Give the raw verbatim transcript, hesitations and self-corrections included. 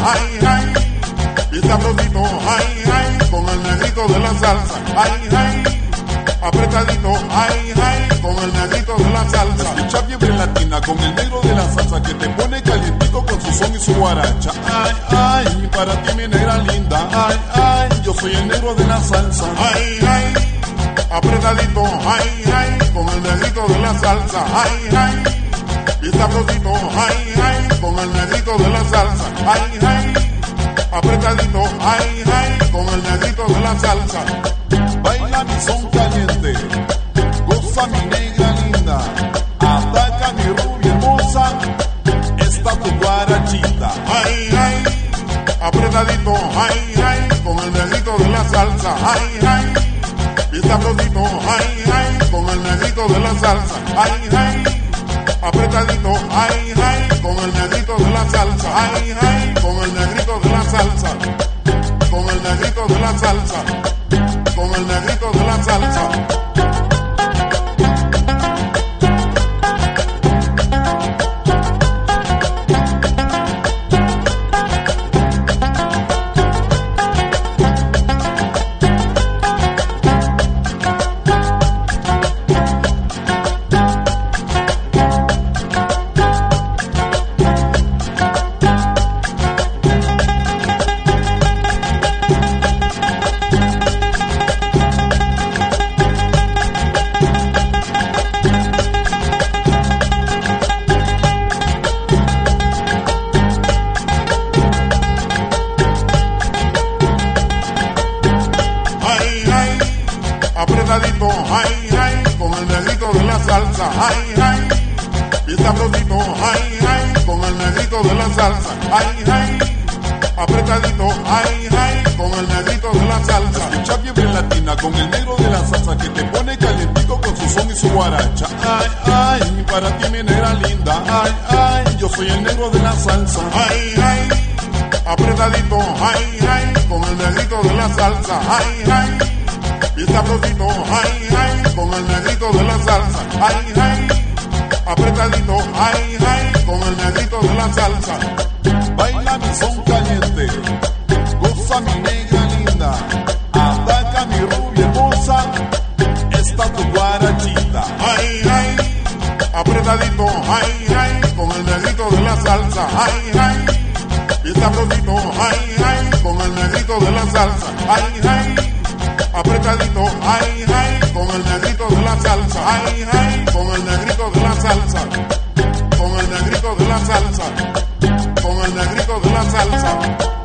ay, ay, y sabrosito, ay, ay, con el negrito de la salsa, ay, ay, apretadito, ay, ay, con el negrito de la salsa. Escucha fiebre latina con el negro de la salsa que te pone calientico con su son y su guaracha. Ay, ay, para ti mi negra linda, ay, ay, yo soy el negro de la salsa. Ay, ay, apretadito, ay, ay, con el negrito de la salsa, ay, ay, y sabrosito, ay, ay, con el negrito de la salsa, ay, ay, apretadito, ay, ay, con el negrito de la salsa. Baila mi son caliente, goza mi negra linda, ataca mi rubia hermosa, está tu guarachita. Ay, ay, apretadito, ay, ay, con el negrito de la salsa, ay, ay, y sabrosito, ay, ay, con el negrito de la salsa, ay, ay, apretadito, ay, ay, con el negrito de la salsa, ay, ay, con el negrito de la salsa, con el negrito de la salsa, con el negrito de la salsa. Apretadito, ay, ay, con el negrito de la salsa, ay, ay, y sabrosito, ay, ay, con el negrito de la salsa, ay, ay, apretadito, ay, ay, con el negrito de la salsa. Escucha fiebre latina con el negro de la salsa que te pone calientico con su son y su guaracha. Ay, ay, para ti mi negra linda, ay, ay, yo soy el negro de la salsa. Ay, ay, apretadito, ay, ay, con el negrito de la salsa, ay, ay, y sabrosito, ay, ay, con el negrito de la salsa, ay, ay, apretadito, ay, ay, con el negrito de la salsa. Baila mi son caliente, goza mi negra linda, ataca mi rubia hermosa, está tu guarachita. Ay, ay, apretadito, ay, ay, con el negrito de la salsa, ay, ay, y sabrosito, ay, ay, con el negrito de la salsa, ay, ay, apretadito, ay, ay, con el negrito de la salsa, ay, ay, con el negrito de la salsa, con el negrito de la salsa, con el negrito de la salsa.